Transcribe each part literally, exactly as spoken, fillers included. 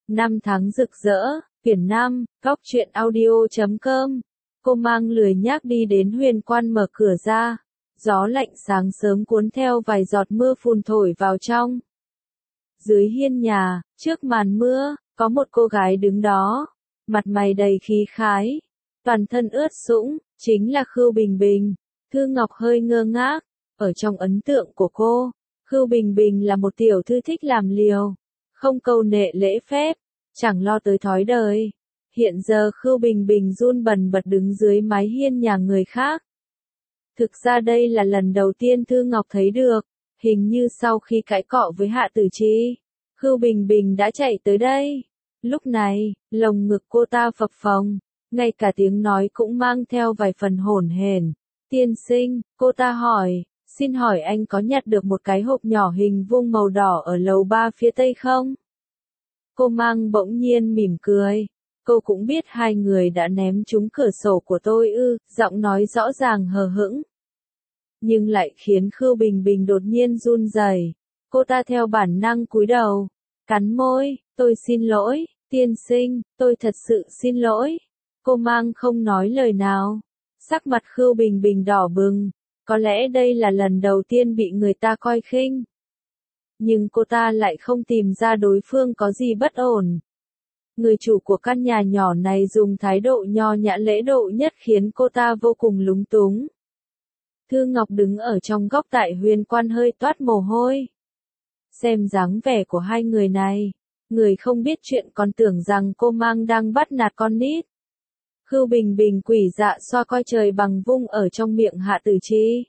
Năm tháng rực rỡ, quyển năm, góc truyện audio chấm com. Cô mang lười nhác đi đến huyền quan mở cửa ra. Gió lạnh sáng sớm cuốn theo vài giọt mưa phùn thổi vào trong. Dưới hiên nhà, trước màn mưa, có một cô gái đứng đó. Mặt mày đầy khí khái. Toàn thân ướt sũng, chính là Khưu Bình Bình. Thư Ngọc hơi ngơ ngác. Ở trong ấn tượng của cô, Khưu Bình Bình là một tiểu thư thích làm liều. Không câu nệ lễ phép, chẳng lo tới thói đời. Hiện giờ Khưu Bình Bình run bần bật đứng dưới mái hiên nhà người khác. Thực ra đây là lần đầu tiên Thư Ngọc thấy được, hình như sau khi cãi cọ với Hạ Tử Chi, Khưu Bình Bình đã chạy tới đây. Lúc này, lồng ngực cô ta phập phồng, ngay cả tiếng nói cũng mang theo vài phần hổn hển. Tiên sinh, cô ta hỏi, xin hỏi anh có nhặt được một cái hộp nhỏ hình vuông màu đỏ ở lầu ba phía tây không? Cô mang bỗng nhiên mỉm cười. Cô cũng biết hai người đã ném trúng cửa sổ của tôi ư, giọng nói rõ ràng hờ hững. Nhưng lại khiến Khưu Bình Bình đột nhiên run rẩy. Cô ta theo bản năng cúi đầu, cắn môi, tôi xin lỗi, tiên sinh, tôi thật sự xin lỗi. Cô mang không nói lời nào. Sắc mặt Khưu Bình Bình đỏ bừng, có lẽ đây là lần đầu tiên bị người ta coi khinh. Nhưng cô ta lại không tìm ra đối phương có gì bất ổn. Người chủ của căn nhà nhỏ này dùng thái độ nho nhã lễ độ nhất khiến cô ta vô cùng lúng túng. Thư Ngọc đứng ở trong góc tại huyền quan hơi toát mồ hôi. Xem dáng vẻ của hai người này, người không biết chuyện còn tưởng rằng cô mang đang bắt nạt con nít. Khưu Bình Bình quỷ dạ xoa coi trời bằng vung ở trong miệng Hạ Tử Chi.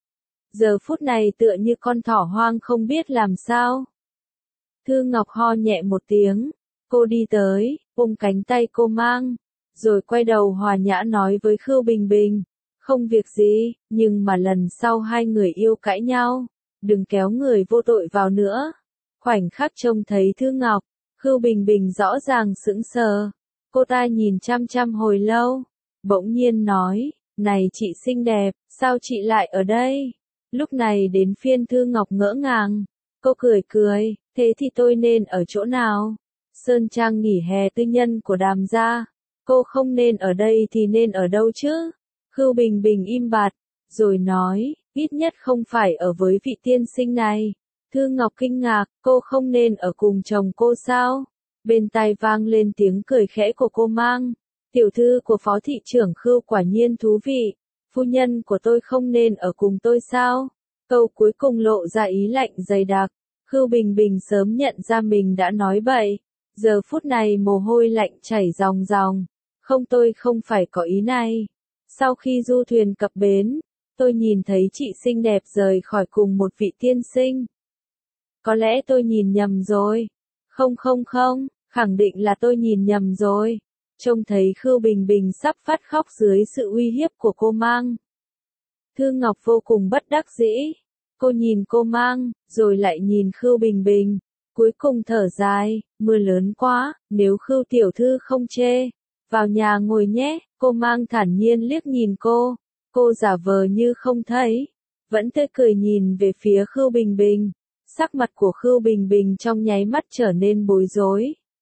Giờ phút này tựa như con thỏ hoang không biết làm sao. Thư Ngọc ho nhẹ một tiếng, cô đi tới, ôm cánh tay cô mang, rồi quay đầu hòa nhã nói với Khưu Bình Bình, không việc gì, nhưng mà lần sau hai người yêu cãi nhau, đừng kéo người vô tội vào nữa. Khoảnh khắc trông thấy Thư Ngọc, Khưu Bình Bình rõ ràng sững sờ, cô ta nhìn chăm chăm hồi lâu, bỗng nhiên nói, này chị xinh đẹp, sao chị lại ở đây? Lúc này đến phiên Thư Ngọc ngỡ ngàng, cô cười cười, thế thì tôi nên ở chỗ nào? Sơn trang nghỉ hè tư nhân của Đàm gia, cô không nên ở đây thì nên ở đâu chứ? Khưu Bình Bình im bặt, rồi nói, ít nhất không phải ở với vị tiên sinh này. Thư Ngọc kinh ngạc, cô không nên ở cùng chồng cô sao? Bên tai vang lên tiếng cười khẽ của cô mang, tiểu thư của phó thị trưởng Khưu quả nhiên thú vị, phu nhân của tôi không nên ở cùng tôi sao? Câu cuối cùng lộ ra ý lạnh dày đặc. Khưu Bình Bình sớm nhận ra mình đã nói bậy. Giờ phút này mồ hôi lạnh chảy ròng ròng. Không, tôi không phải có ý này. Sau khi du thuyền cập bến, tôi nhìn thấy chị xinh đẹp rời khỏi cùng một vị tiên sinh. Có lẽ tôi nhìn nhầm rồi. Không không không, khẳng định là tôi nhìn nhầm rồi. Trông thấy Khưu Bình Bình sắp phát khóc dưới sự uy hiếp của cô mang. Thư Ngọc vô cùng bất đắc dĩ. Cô nhìn cô mang, rồi lại nhìn Khưu Bình Bình. Cuối cùng thở dài, mưa lớn quá, nếu Khưu tiểu thư không chê, vào nhà ngồi nhé. Cô mang thản nhiên liếc nhìn cô, cô giả vờ như không thấy, vẫn tươi cười nhìn về phía Khưu Bình Bình. Sắc mặt của Khưu Bình Bình trong nháy mắt trở nên bối rối.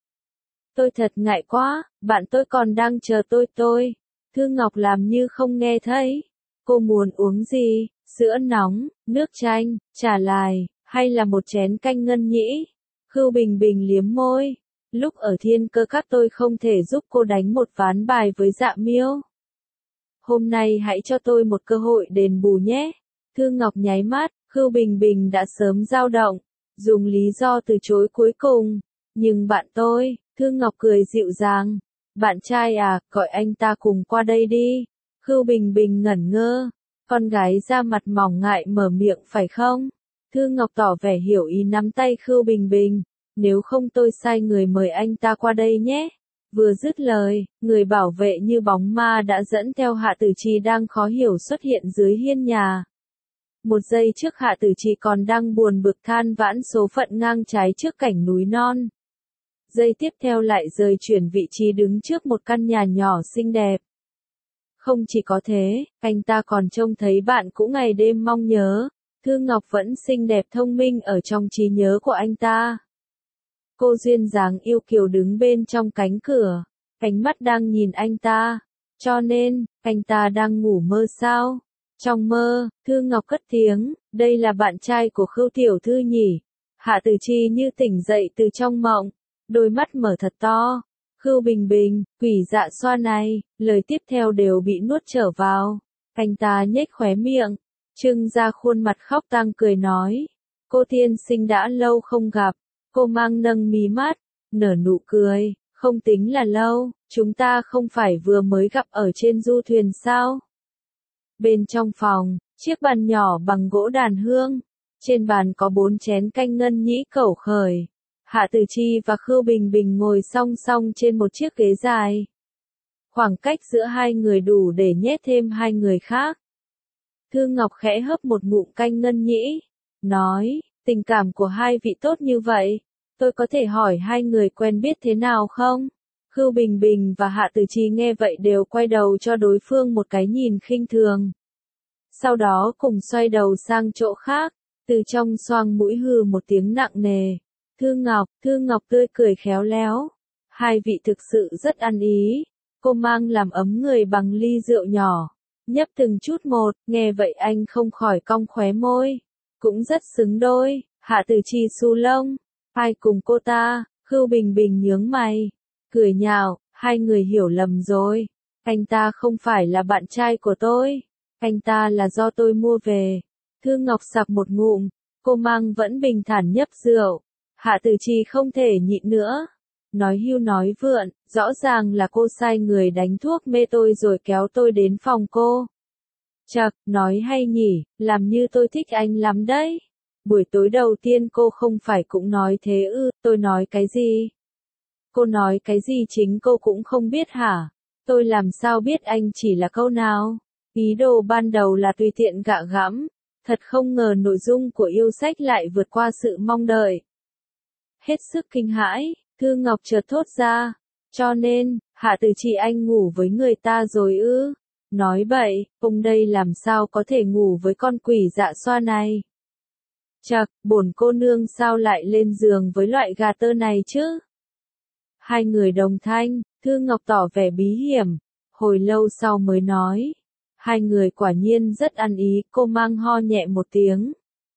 Tôi thật ngại quá, bạn tôi còn đang chờ tôi tôi. Thư Ngọc làm như không nghe thấy. Cô muốn uống gì, sữa nóng, nước chanh, trà lai, hay là một chén canh ngân nhĩ? Khưu Bình Bình liếm môi. Lúc ở Thiên Cơ Các tôi không thể giúp cô đánh một ván bài với Dạ Miêu. Hôm nay hãy cho tôi một cơ hội đền bù nhé. Thư Ngọc nháy mắt, Khưu Bình Bình đã sớm dao động, dùng lý do từ chối cuối cùng. Nhưng bạn tôi, Thư Ngọc cười dịu dàng. Bạn trai à, gọi anh ta cùng qua đây đi. Khưu Bình Bình ngẩn ngơ. Con gái da mặt mỏng ngại mở miệng phải không? Thư Ngọc tỏ vẻ hiểu ý nắm tay Khưu Bình Bình. Nếu không tôi sai người mời anh ta qua đây nhé. Vừa dứt lời, người bảo vệ như bóng ma đã dẫn theo Hạ Tử Chi đang khó hiểu xuất hiện dưới hiên nhà. Một giây trước Hạ Tử Chi còn đang buồn bực than vãn số phận ngang trái trước cảnh núi non. Giây tiếp theo lại rời chuyển vị trí đứng trước một căn nhà nhỏ xinh đẹp. Không chỉ có thế, anh ta còn trông thấy bạn cũ ngày đêm mong nhớ. Thư Ngọc vẫn xinh đẹp thông minh ở trong trí nhớ của anh ta. Cô duyên dáng yêu kiều đứng bên trong cánh cửa, ánh mắt đang nhìn anh ta. Cho nên, anh ta đang ngủ mơ sao? Trong mơ, Thư Ngọc cất tiếng, đây là bạn trai của Khưu tiểu thư nhỉ? Hạ Tử Chi như tỉnh dậy từ trong mộng, đôi mắt mở thật to. Khưu Bình Bình, quỷ dạ xoa này, lời tiếp theo đều bị nuốt trở vào. Anh ta nhếch khóe miệng, trưng ra khuôn mặt khóc tang cười nói. Cô tiên sinh đã lâu không gặp. Cô mang nâng mí mắt, nở nụ cười, không tính là lâu, chúng ta không phải vừa mới gặp ở trên du thuyền sao? Bên trong phòng, chiếc bàn nhỏ bằng gỗ đàn hương, trên bàn có bốn chén canh ngân nhĩ cẩu khởi. Hạ Tử Chi và Khưu Bình Bình ngồi song song trên một chiếc ghế dài. Khoảng cách giữa hai người đủ để nhét thêm hai người khác. Thư Ngọc khẽ hấp một ngụm canh ngân nhĩ, nói, tình cảm của hai vị tốt như vậy, tôi có thể hỏi hai người quen biết thế nào không? Khưu Bình Bình và Hạ Tử Chi nghe vậy đều quay đầu cho đối phương một cái nhìn khinh thường. Sau đó cùng xoay đầu sang chỗ khác, từ trong xoang mũi hừ một tiếng nặng nề. Thư Ngọc, Thư Ngọc tươi cười khéo léo. Hai vị thực sự rất ăn ý. Cô mang làm ấm người bằng ly rượu nhỏ, nhấp từng chút một, nghe vậy anh không khỏi cong khóe môi. Cũng rất xứng đôi, Hạ Tử Chi xù lông. Ai cùng cô ta? Khưu Bình Bình nhướng mày, cười nhạo, hai người hiểu lầm rồi. Anh ta không phải là bạn trai của tôi, anh ta là do tôi mua về. Thư Ngọc sặc một ngụm, cô mang vẫn bình thản nhấp rượu. Hạ Tử Chi không thể nhịn nữa. Nói hưu nói vượn, rõ ràng là cô sai người đánh thuốc mê tôi rồi kéo tôi đến phòng cô. Chậc, nói hay nhỉ, làm như tôi thích anh lắm đấy. Buổi tối đầu tiên cô không phải cũng nói thế ư, tôi nói cái gì? Cô nói cái gì chính cô cũng không biết hả? Tôi làm sao biết anh chỉ là câu nào? Ý đồ ban đầu là tùy tiện gạ gẫm, thật không ngờ nội dung của yêu sách lại vượt qua sự mong đợi. Hết sức kinh hãi, Thư Ngọc chợt thốt ra, cho nên, Hạ Tử Chi anh ngủ với người ta rồi ư? Nói bậy, ông đây làm sao có thể ngủ với con quỷ dạ xoa này? Chậc, bổn cô nương sao lại lên giường với loại gà tơ này chứ? Hai người đồng thanh, Thư Ngọc tỏ vẻ bí hiểm, hồi lâu sau mới nói. Hai người quả nhiên rất ăn ý, cô mang ho nhẹ một tiếng.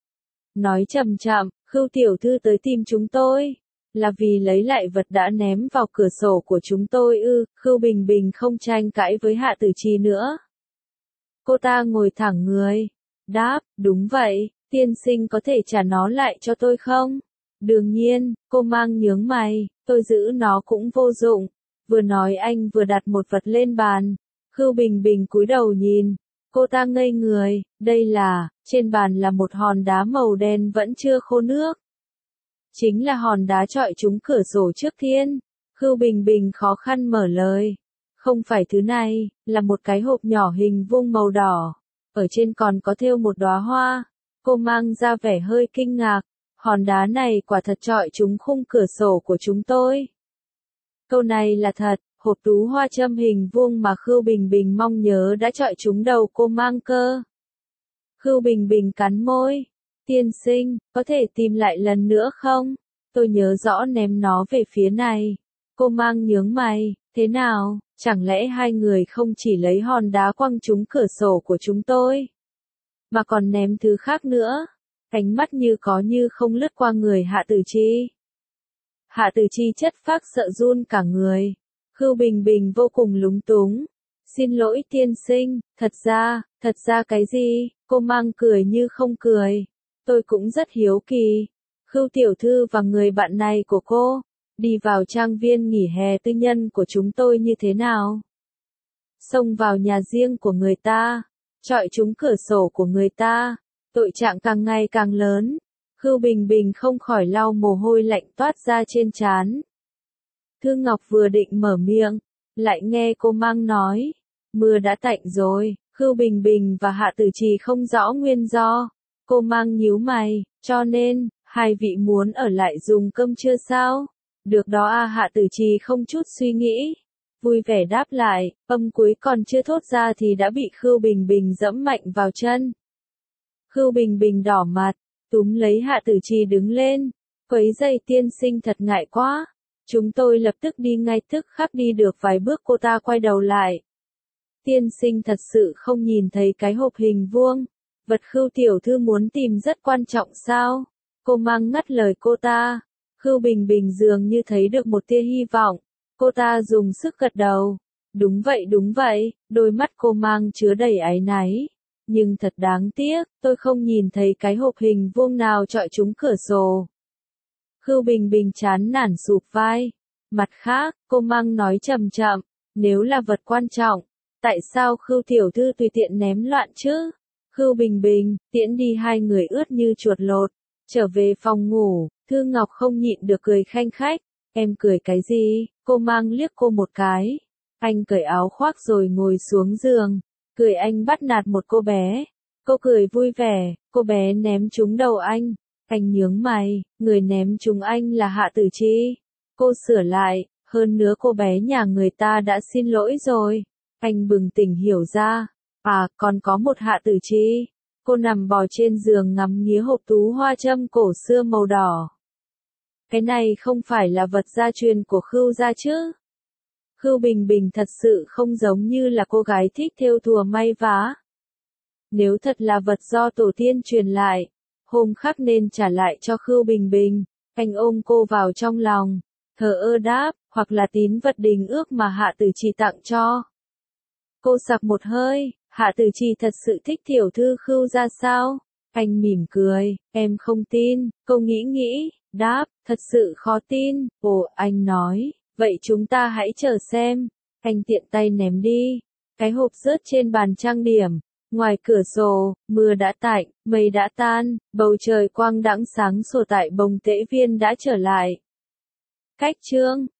Nói chậm chậm, Khưu tiểu thư tới tìm chúng tôi, là vì lấy lại vật đã ném vào cửa sổ của chúng tôi ư? Khưu Bình Bình không tranh cãi với Hạ Tử Chi nữa. Cô ta ngồi thẳng người, đáp, đúng vậy, tiên sinh có thể trả nó lại cho tôi không? Đương nhiên, cô mang nhướng mày, tôi giữ nó cũng vô dụng. Vừa nói anh vừa đặt một vật lên bàn. Khưu Bình Bình cúi đầu nhìn, cô ta ngây người, đây là, trên bàn là một hòn đá màu đen vẫn chưa khô nước. Chính là hòn đá chọi trúng cửa sổ trước thiên. Khưu Bình Bình khó khăn mở lời. Không phải thứ này, là một cái hộp nhỏ hình vuông màu đỏ. Ở trên còn có thêu một đóa hoa. Cô mang ra vẻ hơi kinh ngạc. Hòn đá này quả thật chọi trúng khung cửa sổ của chúng tôi. Câu này là thật, hộp tú hoa châm hình vuông mà Khưu Bình Bình mong nhớ đã chọi trúng đầu cô mang cơ. Khưu Bình Bình cắn môi. Tiên sinh, có thể tìm lại lần nữa không? Tôi nhớ rõ ném nó về phía này. Cô mang nhướng mày, thế nào, chẳng lẽ hai người không chỉ lấy hòn đá quăng trúng cửa sổ của chúng tôi, mà còn ném thứ khác nữa? Ánh mắt như có như không lướt qua người Hạ Tử Chi. Hạ Tử Chi chất phác sợ run cả người. Khưu Bình Bình vô cùng lúng túng. Xin lỗi tiên sinh, thật ra, thật ra cái gì? Cô mang cười như không cười. Tôi cũng rất hiếu kỳ. Khưu tiểu thư và người bạn này của cô, đi vào trang viên nghỉ hè tư nhân của chúng tôi như thế nào? Xông vào nhà riêng của người ta, chọi trúng cửa sổ của người ta, tội trạng càng ngày càng lớn. Khưu Bình Bình không khỏi lau mồ hôi lạnh toát ra trên trán. Thư Ngọc vừa định mở miệng, lại nghe cô mang nói, mưa đã tạnh rồi. Khưu Bình Bình và Hạ Tử Chi không rõ nguyên do. Cô mang nhíu mày, cho nên, hai vị muốn ở lại dùng cơm trưa sao? Được đó a. Hạ Tử Chi không chút suy nghĩ, vui vẻ đáp lại, âm cuối còn chưa thốt ra thì đã bị Khưu Bình Bình dẫm mạnh vào chân. Khưu Bình Bình đỏ mặt, túm lấy Hạ Tử Chi đứng lên, Quấy giày tiên sinh thật ngại quá. Chúng tôi lập tức đi ngay tức khắc đi được vài bước cô ta quay đầu lại. Tiên sinh thật sự không nhìn thấy cái hộp hình vuông. Vật Khưu tiểu thư muốn tìm rất quan trọng sao? Cô Mang ngắt lời cô ta. Khưu Bình Bình dường như thấy được một tia hy vọng. Cô ta dùng sức gật đầu. Đúng vậy đúng vậy, đôi mắt cô Mang chứa đầy áy náy. Nhưng thật đáng tiếc, tôi không nhìn thấy cái hộp hình vuông nào chọi trúng cửa sổ. Khưu Bình Bình chán nản sụp vai. Mặt khác, cô Mang nói chậm chậm, nếu là vật quan trọng, tại sao Khưu tiểu thư tùy tiện ném loạn chứ? Khưu Bình Bình, tiễn đi hai người ướt như chuột lột. Trở về phòng ngủ, Thư Ngọc không nhịn được cười khanh khách. Em cười cái gì? Cô Mang liếc cô một cái. Anh cởi áo khoác rồi ngồi xuống giường. Cười anh bắt nạt một cô bé. Cô cười vui vẻ, cô bé ném trúng đầu anh. Anh nhướng mày, người ném trúng anh là Hạ Tử Chi. Cô sửa lại, hơn nữa cô bé nhà người ta đã xin lỗi rồi. Anh bừng tỉnh hiểu ra. À, còn có một Hạ Tử Chi. Cô nằm bò trên giường ngắm nghía hộp tú hoa châm cổ xưa màu đỏ. Cái này không phải là vật gia truyền của Khưu gia chứ? Khưu Bình Bình thật sự không giống như là cô gái thích thêu thùa may vá. Nếu thật là vật do tổ tiên truyền lại, hôm khác nên trả lại cho Khưu Bình Bình. Anh ôm cô vào trong lòng, thờ ơ đáp, hoặc là tín vật đình ước mà Hạ Tử Chi tặng cho. Cô sặc một hơi, Hạ Tử Chi thật sự thích tiểu thư Khưu ra sao? Anh mỉm cười, em không tin, cô nghĩ nghĩ, đáp, thật sự khó tin. Ồ, anh nói, vậy chúng ta hãy chờ xem. Anh tiện tay ném đi, cái hộp rớt trên bàn trang điểm. Ngoài cửa sổ, mưa đã tạnh, mây đã tan, bầu trời quang đãng sáng sủa tại Bồng Tễ Viên đã trở lại. Cách chương